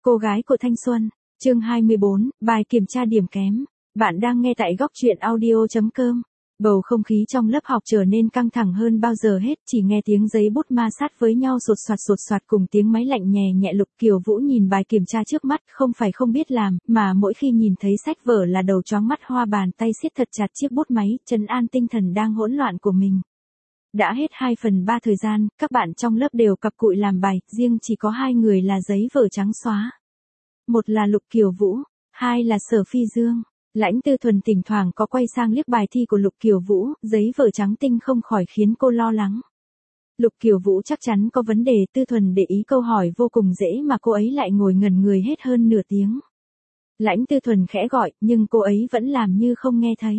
Cô gái của thanh xuân, chương 24, bài kiểm tra điểm kém. Bạn đang nghe tại góc truyện audio.com. Bầu không khí trong lớp học trở nên căng thẳng hơn bao giờ hết, chỉ nghe tiếng giấy bút ma sát với nhau sột soạt cùng tiếng máy lạnh nhẹ nhẹ. Lục Kiều Vũ nhìn bài kiểm tra trước mắt, không phải không biết làm, mà mỗi khi nhìn thấy sách vở là đầu choáng mắt hoa, bàn tay siết thật chặt chiếc bút máy, trấn an tinh thần đang hỗn loạn của mình. Đã hết 2/3 thời gian, các bạn trong lớp đều cặm cụi làm bài, riêng chỉ có 2 người là giấy vở trắng xóa. Một là Lục Kiều Vũ, hai là Sở Phi Dương. Lãnh Tư Thuần thỉnh thoảng có quay sang liếc bài thi của Lục Kiều Vũ, giấy vở trắng tinh không khỏi khiến cô lo lắng. Lục Kiều Vũ chắc chắn có vấn đề. Tư Thuần để ý câu hỏi vô cùng dễ mà cô ấy lại ngồi ngẩn người hết hơn nửa tiếng. Lãnh Tư Thuần khẽ gọi, nhưng cô ấy vẫn làm như không nghe thấy.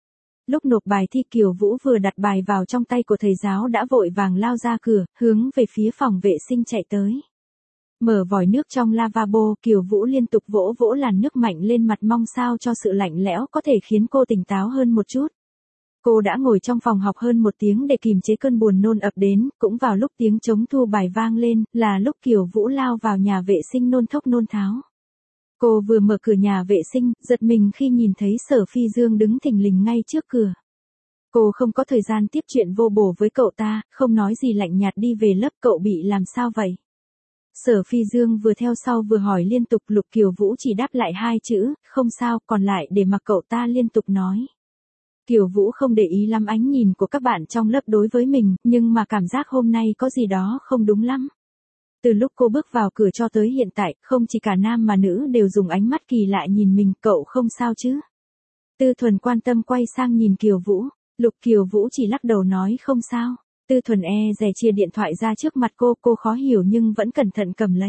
Lúc nộp bài thi, Kiều Vũ vừa đặt bài vào trong tay của thầy giáo đã vội vàng lao ra cửa, hướng về phía phòng vệ sinh chạy tới. Mở vòi nước trong lavabo, Kiều Vũ liên tục vỗ vỗ làn nước mạnh lên mặt, mong sao cho sự lạnh lẽo có thể khiến cô tỉnh táo hơn một chút. Cô đã ngồi trong phòng học hơn 1 tiếng để kìm chế cơn buồn nôn ập đến, cũng vào lúc tiếng trống thu bài vang lên, là lúc Kiều Vũ lao vào nhà vệ sinh nôn thốc nôn tháo. Cô vừa mở cửa nhà vệ sinh, giật mình khi nhìn thấy Sở Phi Dương đứng thình lình ngay trước cửa. Cô không có thời gian tiếp chuyện vô bổ với cậu ta, không nói gì lạnh nhạt đi về lớp. Cậu bị làm sao vậy? Sở Phi Dương vừa theo sau vừa hỏi liên tục. Lục Kiều Vũ chỉ đáp lại 2 chữ, không sao, còn lại để mặc cậu ta liên tục nói. Kiều Vũ không để ý lắm ánh nhìn của các bạn trong lớp đối với mình, nhưng mà cảm giác hôm nay có gì đó không đúng lắm. Từ lúc cô bước vào cửa cho tới hiện tại, không chỉ cả nam mà nữ đều dùng ánh mắt kỳ lạ nhìn mình. Cậu không sao chứ? Tư Thuần quan tâm quay sang nhìn Kiều Vũ. Lục Kiều Vũ chỉ lắc đầu nói không sao. Tư Thuần dè chia điện thoại ra trước mặt cô khó hiểu nhưng vẫn cẩn thận cầm lấy.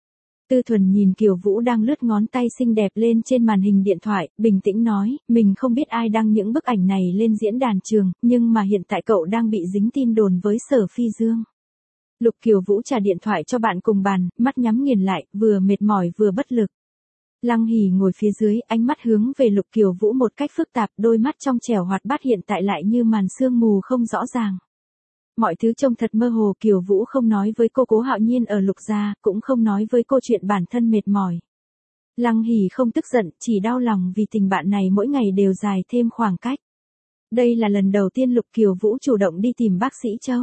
Tư Thuần nhìn Kiều Vũ đang lướt ngón tay xinh đẹp lên trên màn hình điện thoại, bình tĩnh nói, mình không biết ai đăng những bức ảnh này lên diễn đàn trường, nhưng mà hiện tại cậu đang bị dính tin đồn với Sở Phi Dương. Lục Kiều Vũ trả điện thoại cho bạn cùng bàn, mắt nhắm nghiền lại, vừa mệt mỏi vừa bất lực. Lăng Hỉ ngồi phía dưới, ánh mắt hướng về Lục Kiều Vũ một cách phức tạp, đôi mắt trong trẻo hoạt bát hiện tại lại như màn sương mù không rõ ràng. Mọi thứ trông thật mơ hồ. Kiều Vũ không nói với cô Cố Hạo Nhiên ở Lục gia, cũng không nói với cô chuyện bản thân mệt mỏi. Lăng Hỉ không tức giận, chỉ đau lòng vì tình bạn này mỗi ngày đều dài thêm khoảng cách. Đây là lần đầu tiên Lục Kiều Vũ chủ động đi tìm bác sĩ Châu.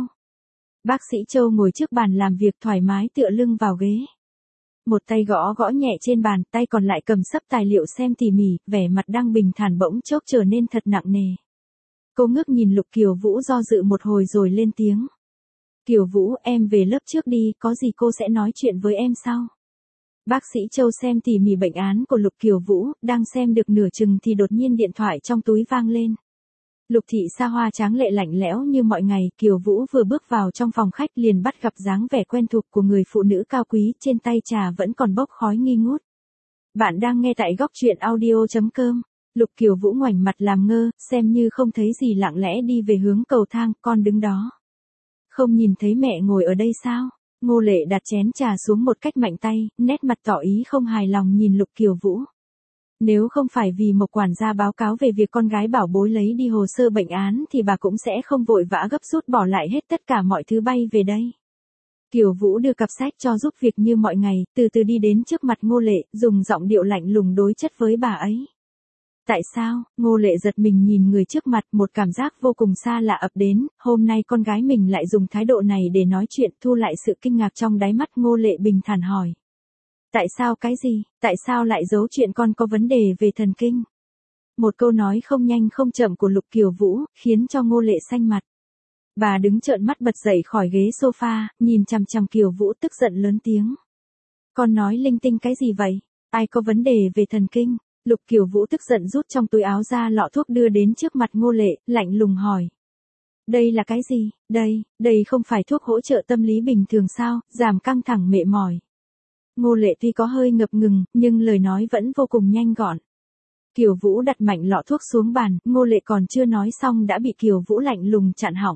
Bác sĩ Châu ngồi trước bàn làm việc thoải mái tựa lưng vào ghế. Một tay gõ gõ nhẹ trên bàn, tay còn lại cầm sấp tài liệu xem tỉ mỉ, vẻ mặt đang bình thản bỗng chốc trở nên thật nặng nề. Cô ngước nhìn Lục Kiều Vũ do dự một hồi rồi lên tiếng. Kiều Vũ, em về lớp trước đi, có gì cô sẽ nói chuyện với em sau. Bác sĩ Châu xem tỉ mỉ bệnh án của Lục Kiều Vũ, đang xem được nửa chừng thì đột nhiên điện thoại trong túi vang lên. Lục thị xa hoa tráng lệ lạnh lẽo như mọi ngày. Kiều Vũ vừa bước vào trong phòng khách liền bắt gặp dáng vẻ quen thuộc của người phụ nữ cao quý, trên tay trà vẫn còn bốc khói nghi ngút. Bạn đang nghe tại góc truyện audio.com. Lục Kiều Vũ ngoảnh mặt làm ngơ, xem như không thấy gì, lặng lẽ đi về hướng cầu thang. Con đứng đó. Không nhìn thấy mẹ ngồi ở đây sao? Ngô Lệ đặt chén trà xuống một cách mạnh tay, nét mặt tỏ ý không hài lòng nhìn Lục Kiều Vũ. Nếu không phải vì Mộc quản gia báo cáo về việc con gái bảo bối lấy đi hồ sơ bệnh án thì bà cũng sẽ không vội vã gấp rút bỏ lại hết tất cả mọi thứ bay về đây. Kiều Vũ đưa cặp sách cho giúp việc như mọi ngày, từ từ đi đến trước mặt Ngô Lệ, dùng giọng điệu lạnh lùng đối chất với bà ấy. Tại sao? Ngô Lệ giật mình nhìn người trước mặt, một cảm giác vô cùng xa lạ ập đến, hôm nay con gái mình lại dùng thái độ này để nói chuyện. Thu lại sự kinh ngạc trong đáy mắt, Ngô Lệ bình thản hỏi. Tại sao? Cái gì? Tại sao lại giấu chuyện con có vấn đề về thần kinh? Một câu nói không nhanh không chậm của Lục Kiều Vũ, khiến cho Ngô Lệ xanh mặt. Bà đứng trợn mắt bật dậy khỏi ghế sofa, nhìn chằm chằm Kiều Vũ tức giận lớn tiếng. Con nói linh tinh cái gì vậy? Ai có vấn đề về thần kinh? Lục Kiều Vũ tức giận rút trong túi áo ra lọ thuốc đưa đến trước mặt Ngô Lệ, lạnh lùng hỏi. Đây là cái gì? Đây không phải thuốc hỗ trợ tâm lý bình thường sao, giảm căng thẳng mệt mỏi. Ngô Lệ tuy có hơi ngập ngừng, nhưng lời nói vẫn vô cùng nhanh gọn. Kiều Vũ đặt mạnh lọ thuốc xuống bàn, Ngô Lệ còn chưa nói xong đã bị Kiều Vũ lạnh lùng chặn họng.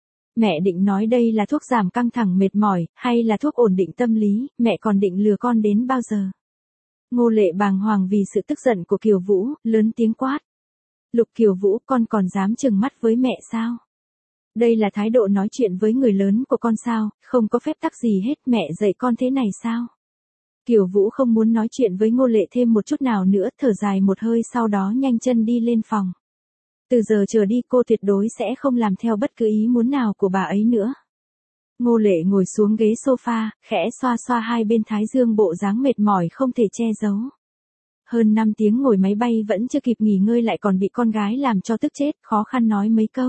Mẹ định nói đây là thuốc giảm căng thẳng mệt mỏi, hay là thuốc ổn định tâm lý, mẹ còn định lừa con đến bao giờ? Ngô Lệ bàng hoàng vì sự tức giận của Kiều Vũ, lớn tiếng quát. Lục Kiều Vũ, con còn dám trừng mắt với mẹ sao? Đây là thái độ nói chuyện với người lớn của con sao, không có phép tắc gì hết, mẹ dạy con thế này sao? Kiều Vũ không muốn nói chuyện với Ngô Lệ thêm một chút nào nữa, thở dài một hơi sau đó nhanh chân đi lên phòng. Từ giờ trở đi cô tuyệt đối sẽ không làm theo bất cứ ý muốn nào của bà ấy nữa. Ngô Lệ ngồi xuống ghế sofa, khẽ xoa xoa hai bên thái dương, bộ dáng mệt mỏi không thể che giấu. Hơn 5 tiếng ngồi máy bay vẫn chưa kịp nghỉ ngơi lại còn bị con gái làm cho tức chết, khó khăn nói mấy câu.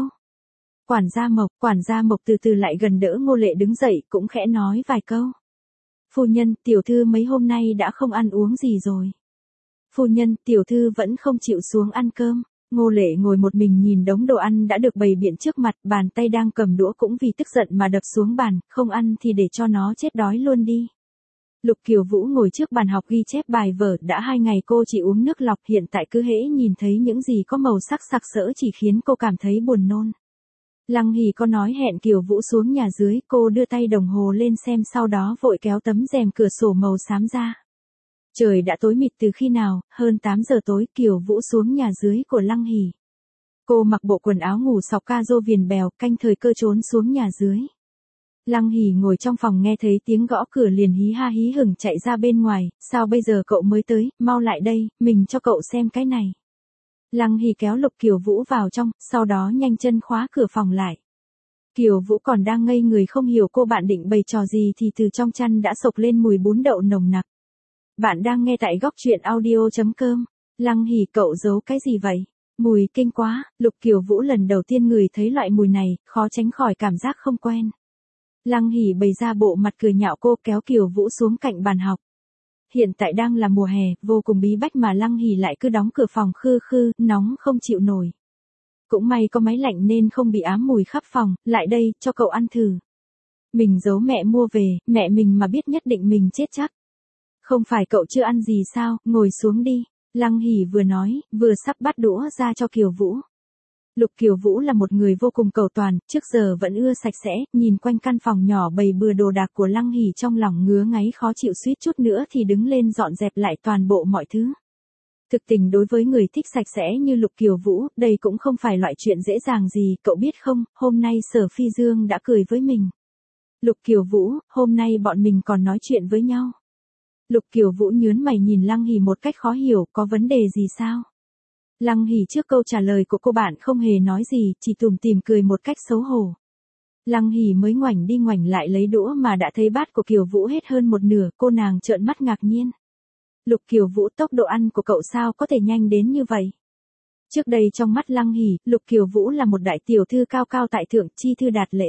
Quản gia Mộc từ từ lại gần đỡ Ngô Lệ đứng dậy, cũng khẽ nói vài câu. Phu nhân, tiểu thư mấy hôm nay đã không ăn uống gì rồi. Phu nhân, tiểu thư vẫn không chịu xuống ăn cơm. Ngô Lệ ngồi một mình nhìn đống đồ ăn đã được bày biện trước mặt, bàn tay đang cầm đũa cũng vì tức giận mà đập xuống bàn, không ăn thì để cho nó chết đói luôn đi. Lục Kiều Vũ ngồi trước bàn học ghi chép bài vở, đã 2 ngày cô chỉ uống nước lọc, hiện tại cứ hễ nhìn thấy những gì có màu sắc sặc sỡ chỉ khiến cô cảm thấy buồn nôn. Lăng Hỉ có nói hẹn Kiều Vũ xuống nhà dưới, cô đưa tay đồng hồ lên xem sau đó vội kéo tấm rèm cửa sổ màu xám ra. Trời đã tối mịt từ khi nào, hơn 8 giờ tối, Kiều Vũ xuống nhà dưới của Lăng Hỉ. Cô mặc bộ quần áo ngủ sọc ca rô viền bèo, canh thời cơ trốn xuống nhà dưới. Lăng Hỉ ngồi trong phòng nghe thấy tiếng gõ cửa liền hí ha hí hửng chạy ra bên ngoài, sao bây giờ cậu mới tới, mau lại đây, mình cho cậu xem cái này. Lăng Hỉ kéo Lục Kiều Vũ vào trong, sau đó nhanh chân khóa cửa phòng lại. Kiều Vũ còn đang ngây người không hiểu cô bạn định bày trò gì thì từ trong chăn đã xộc lên mùi bún đậu nồng nặc. Bạn đang nghe tại góc truyện audio.com. Lăng Hỉ, cậu giấu cái gì vậy? Mùi kinh quá. Lục Kiều Vũ lần đầu tiên ngửi thấy loại mùi này, khó tránh khỏi cảm giác không quen. Lăng Hỉ bày ra bộ mặt cười nhạo, cô kéo Kiều Vũ xuống cạnh bàn học. Hiện tại đang là mùa hè, vô cùng bí bách mà Lăng Hỉ lại cứ đóng cửa phòng khư khư, nóng không chịu nổi. Cũng may có máy lạnh nên không bị ám mùi khắp phòng, lại đây, cho cậu ăn thử. Mình giấu mẹ mua về, mẹ mình mà biết nhất định mình chết chắc. Không phải cậu chưa ăn gì sao, ngồi xuống đi. Lăng Hỉ vừa nói, vừa sắp bắt đũa ra cho Kiều Vũ. Lục Kiều Vũ là một người vô cùng cầu toàn, trước giờ vẫn ưa sạch sẽ, nhìn quanh căn phòng nhỏ bày bừa đồ đạc của Lăng Hỉ trong lòng ngứa ngáy khó chịu, suýt chút nữa thì đứng lên dọn dẹp lại toàn bộ mọi thứ. Thực tình đối với người thích sạch sẽ như Lục Kiều Vũ, đây cũng không phải loại chuyện dễ dàng gì, cậu biết không, hôm nay Sở Phi Dương đã cười với mình. Lục Kiều Vũ, hôm nay bọn mình còn nói chuyện với nhau. Lục Kiều Vũ nhướng mày nhìn Lăng Hỉ một cách khó hiểu, có vấn đề gì sao? Lăng Hỉ trước câu trả lời của cô bạn không hề nói gì, chỉ tủm tỉm cười một cách xấu hổ. Lăng Hỉ mới ngoảnh đi ngoảnh lại lấy đũa mà đã thấy bát của Kiều Vũ hết hơn một nửa, cô nàng trợn mắt ngạc nhiên. Lục Kiều Vũ, tốc độ ăn của cậu sao có thể nhanh đến như vậy? Trước đây trong mắt Lăng Hỉ, Lục Kiều Vũ là một đại tiểu thư cao cao tại thượng, chi thư đạt lễ.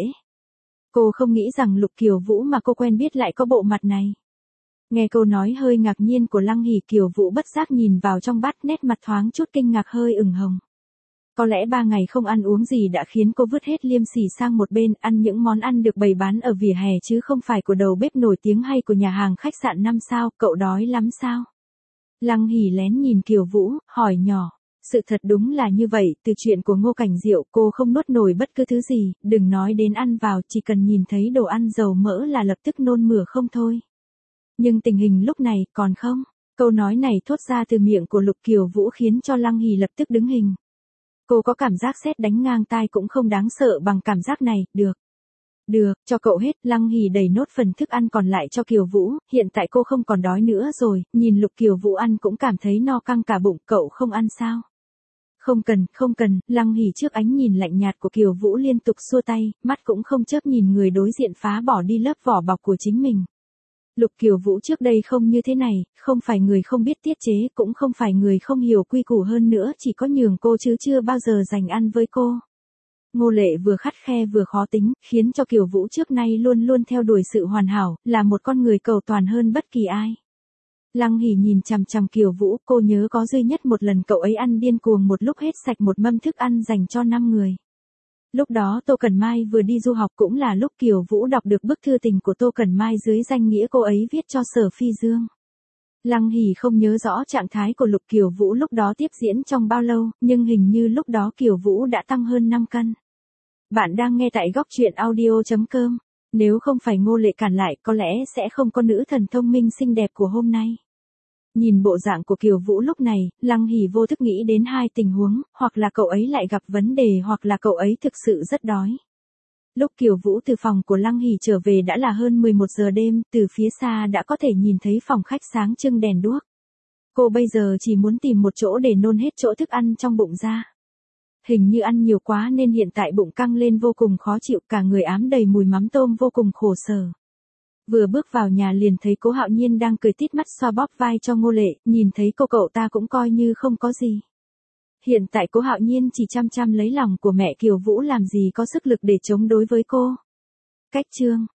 Cô không nghĩ rằng Lục Kiều Vũ mà cô quen biết lại có bộ mặt này. Nghe câu nói hơi ngạc nhiên của Lăng Hỉ, Kiều Vũ bất giác nhìn vào trong bát, nét mặt thoáng chút kinh ngạc hơi ửng hồng. Có lẽ 3 ngày không ăn uống gì đã khiến cô vứt hết liêm sỉ sang một bên, ăn những món ăn được bày bán ở vỉa hè chứ không phải của đầu bếp nổi tiếng hay của nhà hàng khách sạn 5 sao, cậu đói lắm sao? Lăng Hỉ lén nhìn Kiều Vũ, hỏi nhỏ. Sự thật đúng là như vậy, từ chuyện của Ngô Cảnh Diệu cô không nuốt nổi bất cứ thứ gì, đừng nói đến ăn vào, chỉ cần nhìn thấy đồ ăn dầu mỡ là lập tức nôn mửa không thôi. Nhưng tình hình lúc này, còn không? Câu nói này thốt ra từ miệng của Lục Kiều Vũ khiến cho Lăng Hỉ lập tức đứng hình. Cô có cảm giác sét đánh ngang tai cũng không đáng sợ bằng cảm giác này, được. Được, cho cậu hết, Lăng Hỉ đẩy nốt phần thức ăn còn lại cho Kiều Vũ, hiện tại cô không còn đói nữa rồi, nhìn Lục Kiều Vũ ăn cũng cảm thấy no căng cả bụng, cậu không ăn sao? Không cần, Lăng Hỉ trước ánh nhìn lạnh nhạt của Kiều Vũ liên tục xua tay, mắt cũng không chớp nhìn người đối diện phá bỏ đi lớp vỏ bọc của chính mình. Lục Kiều Vũ trước đây không như thế này, không phải người không biết tiết chế, cũng không phải người không hiểu quy củ, hơn nữa chỉ có nhường cô chứ chưa bao giờ dành ăn với cô. Ngô Lệ vừa khắt khe vừa khó tính, khiến cho Kiều Vũ trước nay luôn luôn theo đuổi sự hoàn hảo, là một con người cầu toàn hơn bất kỳ ai. Lăng Hỉ nhìn chằm chằm Kiều Vũ, cô nhớ có duy nhất một lần cậu ấy ăn điên cuồng một lúc hết sạch một mâm thức ăn dành cho 5 người. Lúc đó Tô Cẩn Mai vừa đi du học, cũng là lúc Kiều Vũ đọc được bức thư tình của Tô Cẩn Mai dưới danh nghĩa cô ấy viết cho Sở Phi Dương. Lăng Hỉ không nhớ rõ trạng thái của Lục Kiều Vũ lúc đó tiếp diễn trong bao lâu, nhưng hình như lúc đó Kiều Vũ đã tăng hơn 5 cân. Bạn đang nghe tại góc truyện audio.com. Nếu không phải Ngô Lệ cản lại, có lẽ sẽ không có nữ thần thông minh xinh đẹp của hôm nay. Nhìn bộ dạng của Kiều Vũ lúc này, Lăng Hỉ vô thức nghĩ đến hai tình huống, hoặc là cậu ấy lại gặp vấn đề hoặc là cậu ấy thực sự rất đói. Lúc Kiều Vũ từ phòng của Lăng Hỷ trở về đã là hơn 11 giờ đêm, từ phía xa đã có thể nhìn thấy phòng khách sáng trưng đèn đuốc. Cô bây giờ chỉ muốn tìm một chỗ để nôn hết chỗ thức ăn trong bụng ra. Hình như ăn nhiều quá nên hiện tại bụng căng lên vô cùng khó chịu, cả người ám đầy mùi mắm tôm vô cùng khổ sở. Vừa bước vào nhà liền thấy Cố Hạo Nhiên đang cười tít mắt xoa bóp vai cho Ngô Lệ, nhìn thấy cô cậu ta cũng coi như không có gì. Hiện tại Cố Hạo Nhiên chỉ chăm chăm lấy lòng của mẹ Kiều Vũ làm gì có sức lực để chống đối với cô. Cách chương